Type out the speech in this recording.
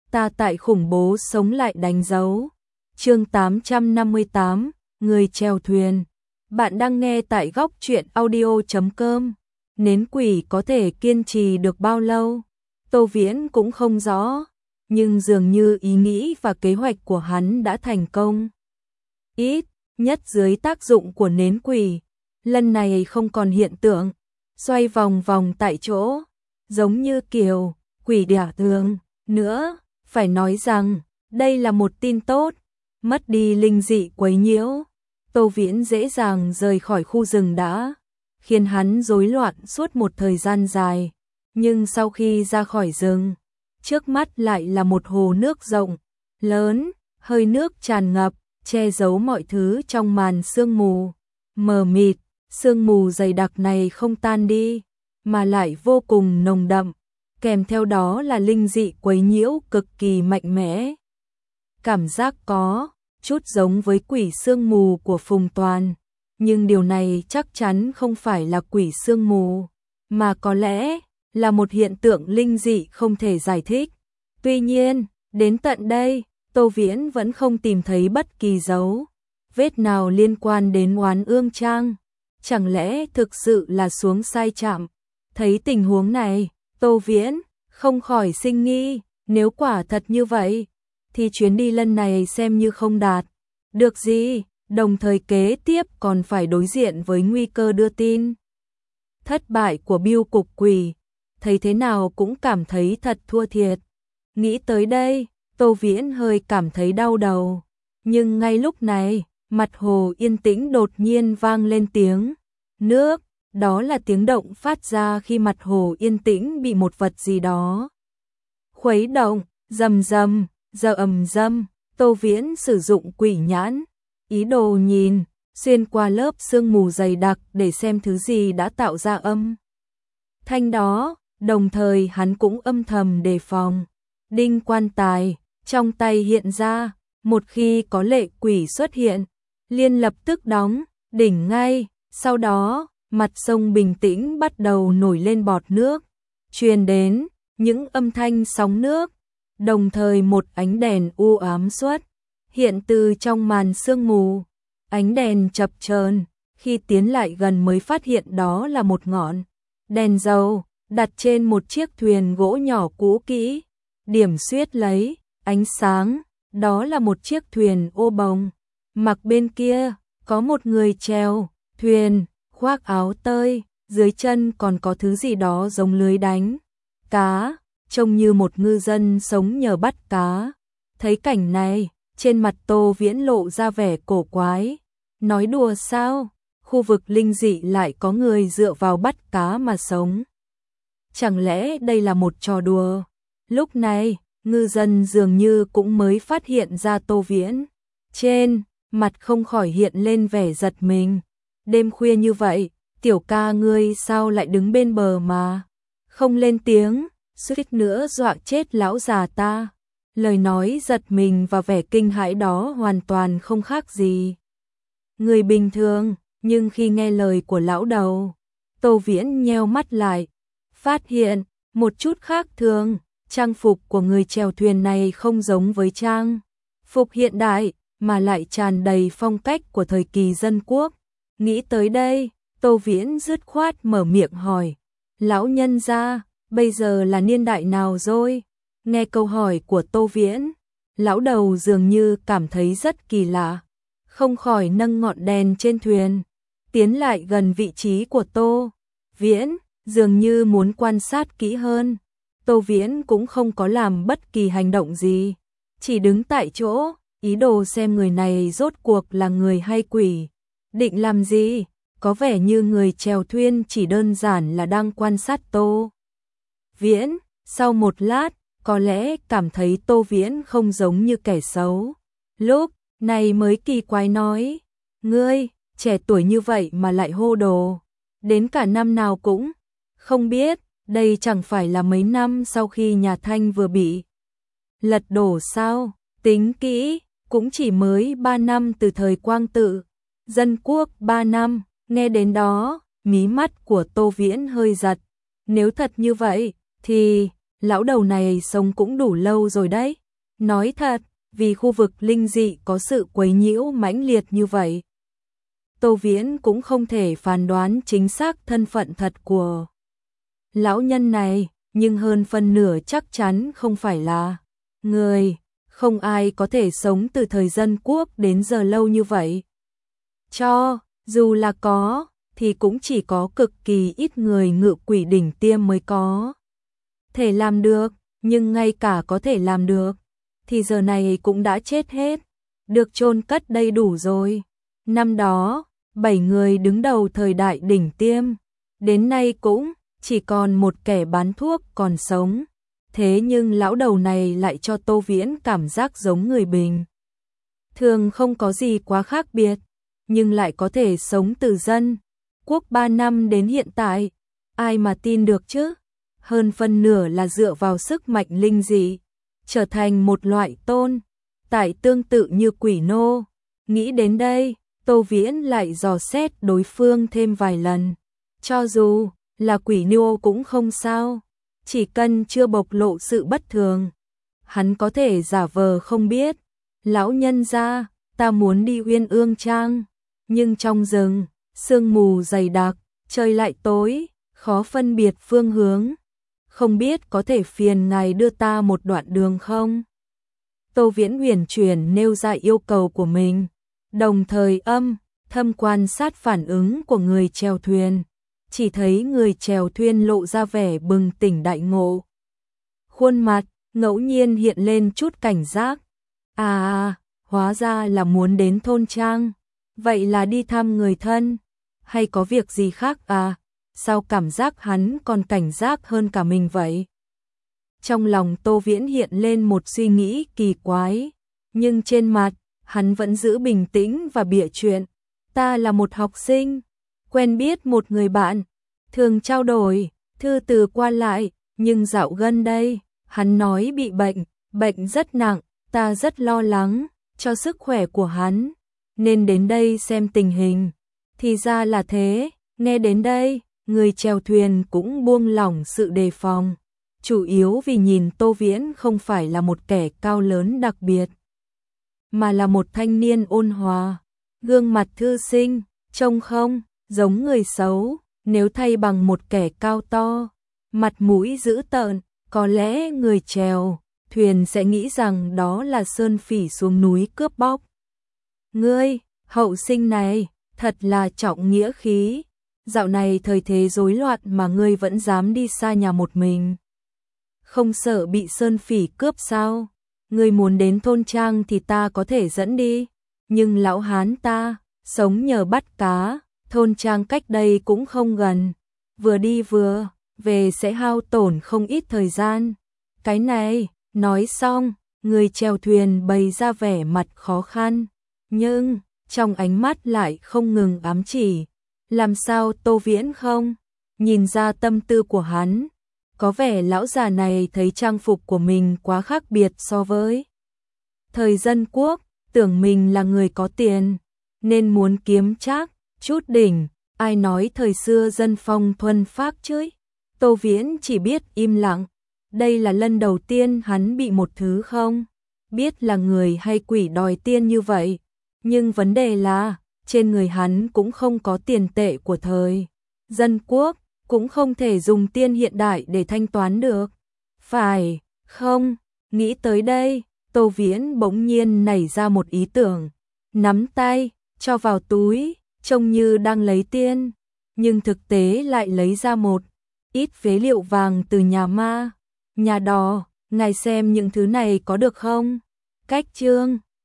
ta tại khủng bố sống lại đánh dấu. Chương 858, người chèo thuyền. Bạn đang nghe tại góc truyện audio.com. Nến quỷ có thể kiên trì được bao lâu? Tô Viễn cũng không rõ, nhưng dường như ý nghĩ và kế hoạch của hắn đã thành công. Ít nhất dưới tác dụng của nến quỷ, lần này không còn hiện tượng xoay vòng vòng tại chỗ, giống như kiểu quỷ đẻ thường nữa. Phải nói rằng, đây là một tin tốt, mất đi linh dị quấy nhiễu. Tô Viễn dễ dàng rời khỏi khu rừng đã khiến hắn rối loạn suốt một thời gian dài, nhưng sau khi ra khỏi rừng, trước mắt lại là một hồ nước rộng, lớn, hơi nước tràn ngập, che giấu mọi thứ trong màn sương mù mờ mịt. Sương mù dày đặc này không tan đi, mà lại vô cùng nồng đậm, kèm theo đó là linh dị quấy nhiễu cực kỳ mạnh mẽ. Cảm giác có chút giống với quỷ sương mù của Phùng Toàn, nhưng điều này chắc chắn không phải là quỷ sương mù, mà có lẽ là một hiện tượng linh dị không thể giải thích. Tuy nhiên, đến tận đây, Tô Viễn vẫn không tìm thấy bất kỳ dấu vết nào liên quan đến Oán Ương Trang. Chẳng lẽ thực sự là xuống sai trạm? Thấy tình huống này, Tô Viễn không khỏi sinh nghi, nếu quả thật như vậy, thì chuyến đi lần này xem như không đạt được gì, đồng thời kế tiếp còn phải đối diện với nguy cơ đưa tin thất bại của bưu cục quỷ, thấy thế nào cũng cảm thấy thật thua thiệt. Nghĩ tới đây, Tô Viễn hơi cảm thấy đau đầu, nhưng ngay lúc này, mặt hồ yên tĩnh đột nhiên vang lên tiếng nước, đó là tiếng động phát ra khi mặt hồ yên tĩnh bị một vật gì đó khuấy động. Rầm rầm, giờ ầm rầm. Tô Viễn sử dụng quỷ nhãn, ý đồ nhìn xuyên qua lớp sương mù dày đặc để xem thứ gì đã tạo ra âm thanh đó, đồng thời hắn cũng âm thầm đề phòng. Đinh quan tài trong tay hiện ra, một khi có lệ quỷ xuất hiện, liền lập tức đóng đỉnh ngay. Sau đó, mặt sông bình tĩnh bắt đầu nổi lên bọt nước, truyền đến những âm thanh sóng nước. Đồng thời một ánh đèn u ám xuất hiện từ trong màn sương mù. Ánh đèn chập chờn, khi tiến lại gần mới phát hiện đó là một ngọn đèn dầu đặt trên một chiếc thuyền gỗ nhỏ cũ kỹ. Điểm xuyết lấy ánh sáng, đó là một chiếc thuyền ô bồng. Mặc bên kia có một người chèo thuyền, khoác áo tơi, dưới chân còn có thứ gì đó giống lưới đánh cá, trông như một ngư dân sống nhờ bắt cá. Thấy cảnh này, trên mặt Tô Viễn lộ ra vẻ cổ quái. Nói đùa sao? Khu vực linh dị lại có người dựa vào bắt cá mà sống. Chẳng lẽ đây là một trò đùa? Lúc này, ngư dân dường như cũng mới phát hiện ra Tô Viễn. Trên mặt không khỏi hiện lên vẻ giật mình. Đêm khuya như vậy, tiểu ca ngươi sao lại đứng bên bờ mà không lên tiếng, suýt nữa dọa chết lão già ta. Lời nói giật mình và vẻ kinh hãi đó hoàn toàn không khác gì người bình thường, nhưng khi nghe lời của lão đầu, Tô Viễn nheo mắt lại, phát hiện một chút khác thường. Trang phục của người chèo thuyền này không giống với trang phục hiện đại, mà lại tràn đầy phong cách của thời kỳ dân quốc. Nghĩ tới đây, Tô Viễn dứt khoát mở miệng hỏi, lão nhân gia, bây giờ là niên đại nào rồi? Nghe câu hỏi của Tô Viễn, lão đầu dường như cảm thấy rất kỳ lạ, không khỏi nâng ngọn đèn trên thuyền, tiến lại gần vị trí của Tô Viễn, dường như muốn quan sát kỹ hơn. Tô Viễn cũng không có làm bất kỳ hành động gì, chỉ đứng tại chỗ, ý đồ xem người này rốt cuộc là người hay quỷ. Định làm gì? Có vẻ như người chèo thuyền chỉ đơn giản là đang quan sát Tô Viễn. Sau một lát, có lẽ cảm thấy Tô Viễn không giống như kẻ xấu, lúc này mới kỳ quái nói, ngươi, trẻ tuổi như vậy mà lại hô đồ, đến cả năm nào cũng không biết. Đây chẳng phải là mấy năm sau khi nhà Thanh vừa bị lật đổ sao? Tính kỹ, cũng chỉ mới 3 năm từ thời Quang Tự, dân quốc 3 năm. Nghe đến đó, mí mắt của Tô Viễn hơi giật. Nếu thật như vậy, thì lão đầu này sống cũng đủ lâu rồi đấy. Nói thật, vì khu vực linh dị có sự quấy nhiễu mãnh liệt như vậy, Tô Viễn cũng không thể phán đoán chính xác thân phận thật của lão nhân này, nhưng hơn phân nửa chắc chắn không phải là người, không ai có thể sống từ thời Dân Quốc đến giờ lâu như vậy. Cho dù là có, thì cũng chỉ có cực kỳ ít người ngự quỷ đỉnh tiêm mới có thể làm được, nhưng ngay cả có thể làm được, thì giờ này cũng đã chết hết, được chôn cất đầy đủ rồi. Năm đó, 7 người đứng đầu thời đại đỉnh tiêm, đến nay cũng chỉ còn một kẻ bán thuốc còn sống. Thế nhưng lão đầu này lại cho Tô Viễn cảm giác giống người bình thường, không có gì quá khác biệt, nhưng lại có thể sống từ Dân Quốc 3 năm đến hiện tại. Ai mà tin được chứ? Hơn phân nửa là dựa vào sức mạnh linh dị, trở thành một loại tồn tại tương tự như quỷ nô. Nghĩ đến đây, Tô Viễn lại dò xét đối phương thêm vài lần. Cho dù là quỷ nô cũng không sao, chỉ cần chưa bộc lộ sự bất thường, hắn có thể giả vờ không biết. Lão nhân gia, ta muốn đi Uyên Ương Trang, nhưng trong rừng, sương mù dày đặc, trời lại tối, khó phân biệt phương hướng. Không biết có thể phiền ngài đưa ta một đoạn đường không? Tô Viễn huyền chuyển nêu ra yêu cầu của mình, đồng thời thâm quan sát phản ứng của người chèo thuyền. Chỉ thấy người chèo thuyền lộ ra vẻ bừng tỉnh đại ngộ. Khuôn mặt ngẫu nhiên hiện lên chút cảnh giác. Hóa ra là muốn đến thôn trang. Vậy là đi thăm người thân, hay có việc gì khác à? Sao cảm giác hắn còn cảnh giác hơn cả mình vậy? Trong lòng Tô Viễn hiện lên một suy nghĩ kỳ quái, nhưng trên mặt, hắn vẫn giữ bình tĩnh và bịa chuyện. Ta là một học sinh, quen biết một người bạn, thường trao đổi thư từ qua lại, nhưng dạo gần đây, hắn nói bị bệnh rất nặng, ta rất lo lắng cho sức khỏe của hắn, nên đến đây xem tình hình. Thì ra là thế, nghe đến đây, người chèo thuyền cũng buông lỏng sự đề phòng, chủ yếu vì nhìn Tô Viễn không phải là một kẻ cao lớn đặc biệt, mà là một thanh niên ôn hòa, gương mặt thư sinh, trông không giống người xấu. Nếu thay bằng một kẻ cao to, mặt mũi dữ tợn, có lẽ người chèo thuyền sẽ nghĩ rằng đó là sơn phỉ xuống núi cướp bóc. Ngươi, hậu sinh này, thật là trọng nghĩa khí. Dạo này thời thế rối loạn mà ngươi vẫn dám đi xa nhà một mình. Không sợ bị sơn phỉ cướp sao? Ngươi muốn đến thôn trang thì ta có thể dẫn đi, nhưng lão hán ta sống nhờ bắt cá, thôn trang cách đây cũng không gần, vừa đi vừa về sẽ hao tổn không ít thời gian. Cái này, nói xong, người chèo thuyền bày ra vẻ mặt khó khăn, nhưng trong ánh mắt lại không ngừng ám chỉ. Làm sao Tô Viễn không nhìn ra tâm tư của hắn? Có vẻ lão già này thấy trang phục của mình quá khác biệt so với thời Dân Quốc, tưởng mình là người có tiền, nên muốn kiếm trác chút đỉnh. Ai nói thời xưa dân phong thuần phác chứ? Tô Viễn chỉ biết im lặng. Đây là lần đầu tiên hắn bị một thứ không biết là người hay quỷ đòi tiền như vậy. Nhưng vấn đề là, trên người hắn cũng không có tiền tệ của thời Dân Quốc, cũng không thể dùng tiền hiện đại để thanh toán được. Phải không? Nghĩ tới đây, Tô Viễn bỗng nhiên nảy ra một ý tưởng. Nắm tay, cho vào túi, trông như đang lấy tiền, nhưng thực tế lại lấy ra một ít phế liệu vàng từ nhà ma, nhà đò. Ngài xem những thứ này có được không? Cách chương